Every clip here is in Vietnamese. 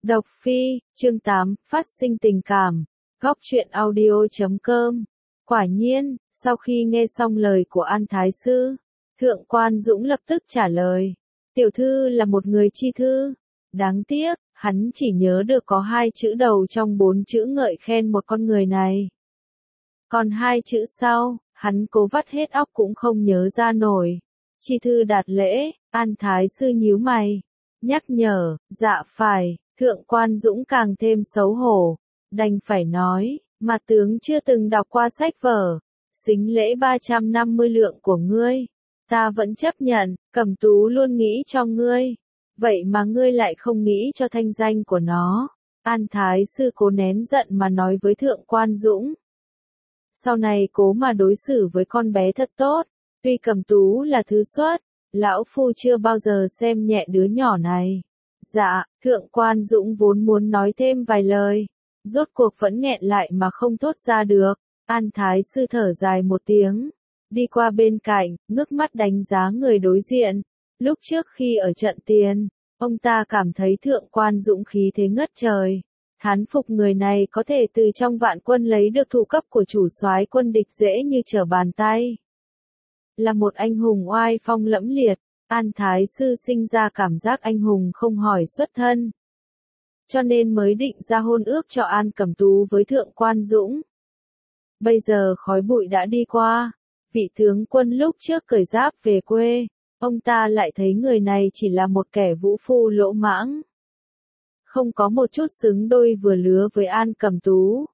Độc Phi, chương 8, phát sinh tình cảm. Góc truyện audio.com. Quả nhiên, sau khi nghe xong lời của An Thái Sư, Thượng Quan Dũng lập tức trả lời. Tiểu thư là một người chi thư. Đáng tiếc, hắn chỉ nhớ được có 2 chữ đầu trong 4 chữ ngợi khen một con người này. Còn 2 chữ sau, hắn cố vắt hết óc cũng không nhớ ra nổi. Chi thư đạt lễ, An Thái Sư nhíu mày. Nhắc nhở, dạ phải. Thượng Quan Dũng càng thêm xấu hổ, đành phải nói, mà tướng chưa từng đọc qua sách vở, xính lễ 350 lượng của ngươi, ta vẫn chấp nhận, Cẩm Tú luôn nghĩ cho ngươi, vậy mà ngươi lại không nghĩ cho thanh danh của nó. An Thái Sư cố nén giận mà nói với Thượng Quan Dũng. Sau này cố mà đối xử với con bé thật tốt, tuy Cẩm Tú là thứ xuất, lão phu chưa bao giờ xem nhẹ đứa nhỏ này. Dạ, Thượng Quan Dũng vốn muốn nói thêm vài lời, rốt cuộc vẫn nghẹn lại mà không thốt ra được. An Thái Sư thở dài một tiếng, đi qua bên cạnh, ngước mắt đánh giá người đối diện. Lúc trước khi ở trận tiền, ông ta cảm thấy Thượng Quan Dũng khí thế ngất trời, thán phục người này có thể từ trong vạn quân lấy được thủ cấp của chủ soái quân địch dễ như trở bàn tay. Là một anh hùng oai phong lẫm liệt. An Thái Sư sinh ra cảm giác anh hùng không hỏi xuất thân, cho nên mới định ra hôn ước cho An Cẩm Tú với Thượng Quan Dũng. Bây giờ khói bụi đã đi qua, vị tướng quân lúc trước cởi giáp về quê, ông ta lại thấy người này chỉ là một kẻ vũ phu lỗ mãng, không có một chút xứng đôi vừa lứa với An Cẩm Tú.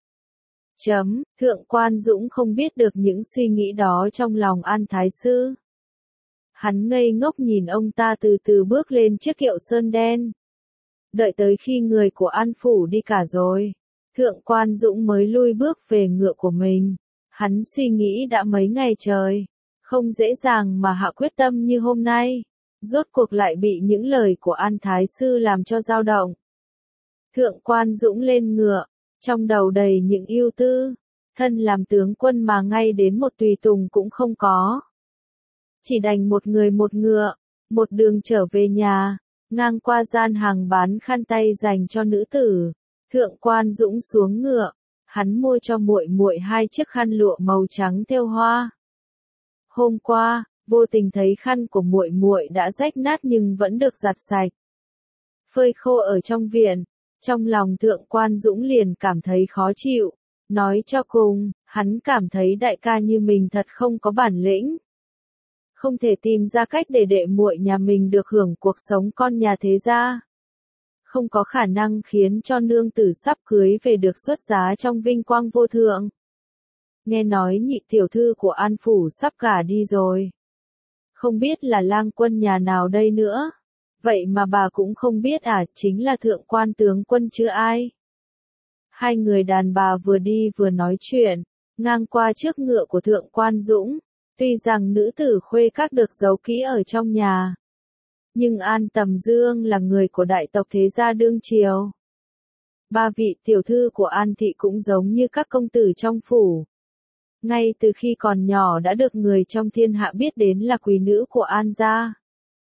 Thượng Quan Dũng không biết được những suy nghĩ đó trong lòng An Thái Sư. Hắn ngây ngốc nhìn ông ta từ từ bước lên chiếc kiệu sơn đen. Đợi tới khi người của An Phủ đi cả rồi, Thượng Quan Dũng mới lui bước về ngựa của mình. Hắn suy nghĩ đã mấy ngày trời, không dễ dàng mà hạ quyết tâm như hôm nay. Rốt cuộc lại bị những lời của An Thái Sư làm cho dao động. Thượng Quan Dũng lên ngựa, trong đầu đầy những ưu tư. Thân làm tướng quân mà ngay đến một tùy tùng cũng không có. Chỉ đành một người một ngựa, một đường trở về nhà, ngang qua gian hàng bán khăn tay dành cho nữ tử. Thượng Quan Dũng xuống ngựa, hắn mua cho muội muội 2 chiếc khăn lụa màu trắng thêu hoa. Hôm qua, vô tình thấy khăn của muội muội đã rách nát nhưng vẫn được giặt sạch, phơi khô ở trong viện. Trong lòng Thượng Quan Dũng liền cảm thấy khó chịu, nói cho cùng, hắn cảm thấy đại ca như mình thật không có bản lĩnh. Không thể tìm ra cách để đệ muội nhà mình được hưởng cuộc sống con nhà thế gia. Không có khả năng khiến cho nương tử sắp cưới về được xuất giá trong vinh quang vô thượng. Nghe nói nhị tiểu thư của An Phủ sắp gả đi rồi. Không biết là lang quân nhà nào đây nữa. Vậy mà bà cũng không biết à, chính là Thượng Quan tướng quân chứ ai. 2 người đàn bà vừa đi vừa nói chuyện, ngang qua trước ngựa của Thượng Quan Dũng. Tuy rằng nữ tử khuê các được giấu kỹ ở trong nhà, nhưng An Tầm Dương là người của đại tộc thế gia đương triều. 3 vị tiểu thư của An thị cũng giống như các công tử trong phủ. Ngay từ khi còn nhỏ đã được người trong thiên hạ biết đến là quý nữ của An gia.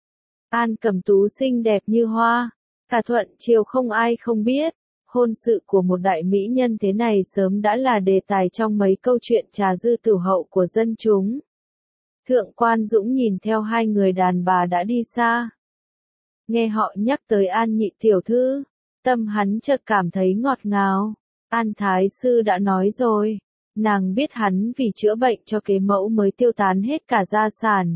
An Cẩm Tú xinh đẹp như hoa, cả thuận triều không ai không biết. Hôn sự của một đại mỹ nhân thế này sớm đã là đề tài trong mấy câu chuyện trà dư tửu hậu của dân chúng. Thượng Quan Dũng nhìn theo 2 người đàn bà đã đi xa. Nghe họ nhắc tới An nhị tiểu thư, tâm hắn chợt cảm thấy ngọt ngào. An Thái Sư đã nói rồi, nàng biết hắn vì chữa bệnh cho kế mẫu mới tiêu tán hết cả gia sản.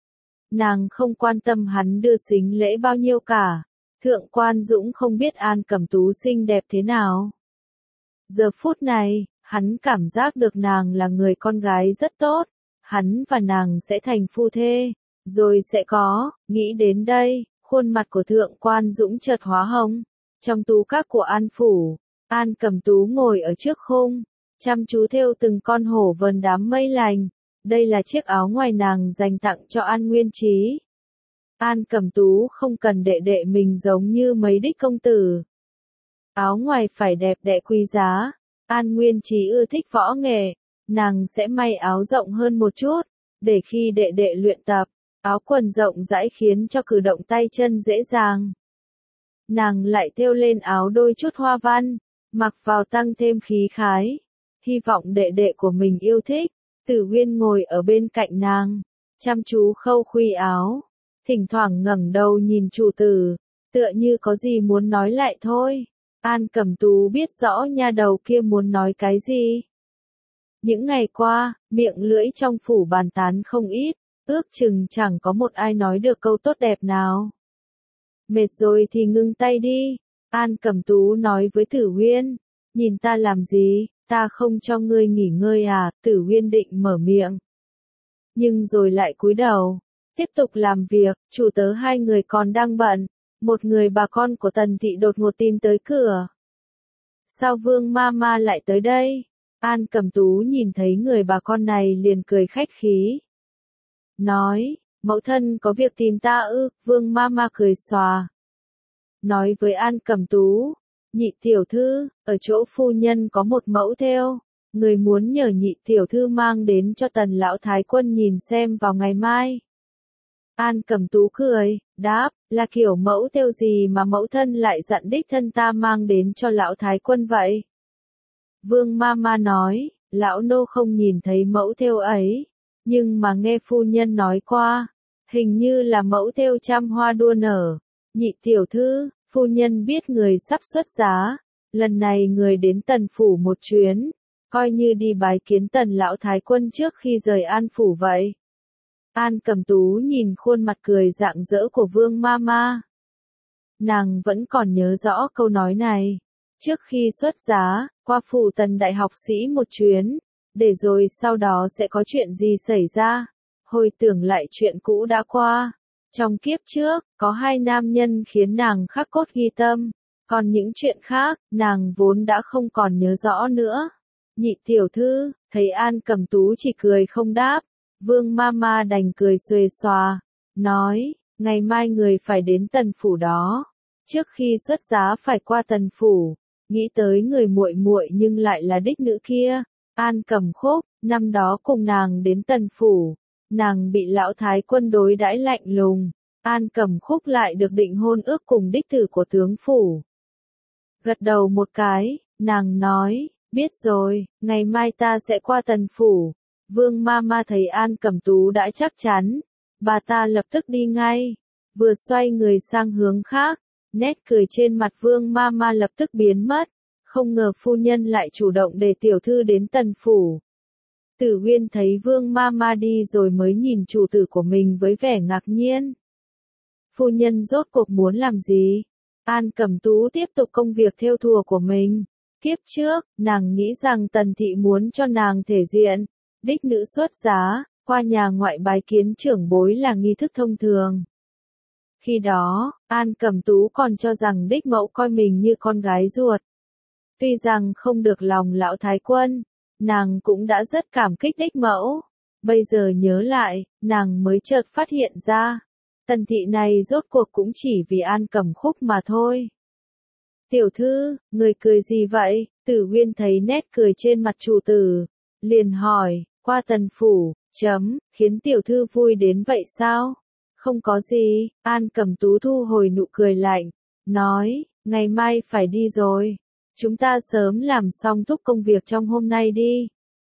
Nàng không quan tâm hắn đưa sính lễ bao nhiêu cả. Thượng Quan Dũng không biết An Cẩm Tú xinh đẹp thế nào. Giờ phút này, hắn cảm giác được nàng là người con gái rất tốt. Hắn và nàng sẽ thành phu thê, rồi sẽ có, nghĩ đến đây, khuôn mặt của Thượng Quan Dũng chợt hóa hồng. Trong tú các của An Phủ, An Cẩm Tú ngồi ở trước khung, chăm chú thêu từng con hổ vờn đám mây lành. Đây là chiếc áo ngoài nàng dành tặng cho An Nguyên Chí. An Cẩm Tú không cần đệ đệ mình giống như mấy đích công tử. Áo ngoài phải đẹp đẽ quý giá. An Nguyên Chí ưa thích võ nghệ. Nàng sẽ may áo rộng hơn một chút, để khi đệ đệ luyện tập, áo quần rộng rãi khiến cho cử động tay chân dễ dàng. nàng lại thêu lên áo đôi chút hoa văn, mặc vào tăng thêm khí khái. Hy vọng đệ đệ của mình yêu thích. Tử Huyên ngồi ở bên cạnh nàng, chăm chú khâu khuy áo, thỉnh thoảng ngẩng đầu nhìn chủ tử, tựa như có gì muốn nói lại thôi. An Cẩm Tú biết rõ nha đầu kia muốn nói cái gì. Những ngày qua, miệng lưỡi trong phủ bàn tán không ít, ước chừng chẳng có một ai nói được câu tốt đẹp nào. Mệt rồi thì ngưng tay đi, An Cẩm Tú nói với Tử Huyên, nhìn ta làm gì, ta không cho ngươi nghỉ ngơi à, Tử Huyên định mở miệng. Nhưng rồi lại cúi đầu, tiếp tục làm việc, chủ tớ hai người còn đang bận, một người bà con của Tần Thị đột ngột tìm tới cửa. Sao Vương Mama lại tới đây? An Cẩm Tú nhìn thấy người bà con này liền cười khách khí. Nói, mẫu thân có việc tìm ta ư, Vương Mama cười xòa. Nói với An Cẩm Tú, nhị tiểu thư, ở chỗ phu nhân có một mẫu thêu, người muốn nhờ nhị tiểu thư mang đến cho Tần lão thái quân nhìn xem vào ngày mai. An Cẩm Tú cười, đáp, là kiểu mẫu thêu gì mà mẫu thân lại dặn đích thân ta mang đến cho lão thái quân vậy? Vương Mama nói, lão nô không nhìn thấy mẫu thêu ấy, nhưng mà nghe phu nhân nói qua, hình như là mẫu thêu trăm hoa đua nở. Nhị tiểu thư, phu nhân biết người sắp xuất giá, lần này người đến Tần phủ một chuyến, coi như đi bái kiến Tần lão thái quân trước khi rời An phủ vậy. An Cẩm Tú nhìn khuôn mặt cười rạng rỡ của Vương Mama. Nàng vẫn còn nhớ rõ câu nói này. Trước khi xuất giá, qua phủ Tần đại học sĩ một chuyến, để rồi sau đó sẽ có chuyện gì xảy ra. Hồi tưởng lại chuyện cũ đã qua. Trong kiếp trước, có hai nam nhân khiến nàng khắc cốt ghi tâm. Còn những chuyện khác, nàng vốn đã không còn nhớ rõ nữa. Nhị tiểu thư, thấy An Cẩm Tú chỉ cười không đáp. Vương Mama đành cười xuề xòa, nói, ngày mai người phải đến Tần phủ đó. Trước khi xuất giá phải qua Tần phủ, nghĩ tới người muội muội nhưng lại là đích nữ kia, An Cẩm Khúc, năm đó cùng nàng đến Tần phủ, nàng bị lão thái quân đối đãi lạnh lùng, An Cẩm Khúc lại được định hôn ước cùng đích tử của tướng phủ. Gật đầu một cái, nàng nói, biết rồi, ngày mai ta sẽ qua Tần phủ. Vương Mama thấy An Cẩm Tú đã chắc chắn, bà ta lập tức đi ngay, vừa xoay người sang hướng khác, nét cười trên mặt Vương Mama lập tức biến mất, không ngờ phu nhân lại chủ động để tiểu thư đến Tần phủ. Tử Huyên thấy Vương Mama đi rồi mới nhìn chủ tử của mình với vẻ ngạc nhiên. Phu nhân rốt cuộc muốn làm gì? An Cẩm Tú tiếp tục công việc thêu thùa của mình. Kiếp trước, nàng nghĩ rằng Tần Thị muốn cho nàng thể diện. Đích nữ xuất giá, qua nhà ngoại bái kiến trưởng bối là nghi thức thông thường. Khi đó, An Cẩm Tú còn cho rằng đích mẫu coi mình như con gái ruột. Tuy rằng không được lòng lão thái quân, nàng cũng đã rất cảm kích đích mẫu. Bây giờ nhớ lại, nàng mới chợt phát hiện ra, Tần Thị này rốt cuộc cũng chỉ vì An Cẩm Khúc mà thôi. Tiểu thư, người cười gì vậy? Tử Huyên thấy nét cười trên mặt chủ tử, liền hỏi, qua Tần phủ, khiến tiểu thư vui đến vậy sao? Không có gì, An Cẩm Tú thu hồi nụ cười lạnh, nói, ngày mai phải đi rồi. Chúng ta sớm làm xong thúc công việc trong hôm nay đi.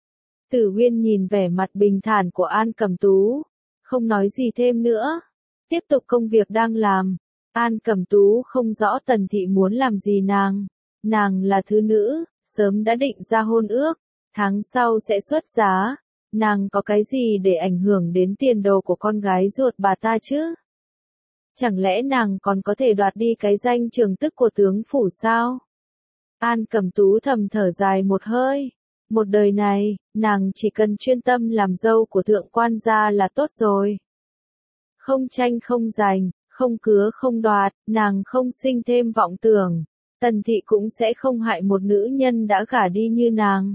Tử Huyên nhìn vẻ mặt bình thản của An Cẩm Tú, không nói gì thêm nữa. Tiếp tục công việc đang làm. An Cẩm Tú không rõ Tần Thị muốn làm gì nàng. Nàng là thứ nữ, sớm đã định ra hôn ước, tháng sau sẽ xuất giá. Nàng có cái gì để ảnh hưởng đến tiền đồ của con gái ruột bà ta chứ? Chẳng lẽ nàng còn có thể đoạt đi cái danh trường tức của tướng phủ sao? An Cẩm Tú thầm thở dài một hơi. Một đời này, nàng chỉ cần chuyên tâm làm dâu của thượng quan gia là tốt rồi. Không tranh không giành, không cứa không đoạt, nàng không sinh thêm vọng tưởng. Tần Thị cũng sẽ không hại một nữ nhân đã gả đi như nàng.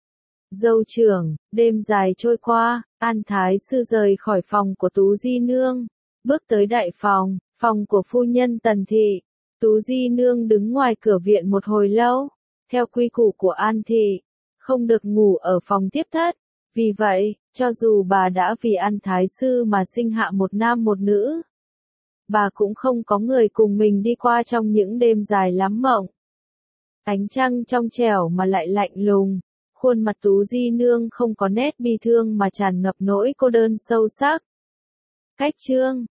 Dâu trưởng, đêm dài trôi qua, An Thái sư rời khỏi phòng của Tú Di Nương, bước tới đại phòng, phòng của phu nhân Tần Thị. Tú Di Nương đứng ngoài cửa viện một hồi lâu, theo quy củ của An Thị, không được ngủ ở phòng tiếp thất. Vì vậy, cho dù bà đã vì An Thái sư mà sinh hạ một nam một nữ, bà cũng không có người cùng mình đi qua trong những đêm dài lắm mộng. Ánh trăng trong trẻo mà lại lạnh lùng, khuôn mặt Tú Di Nương không có nét bi thương mà tràn ngập nỗi cô đơn sâu sắc. Cách chương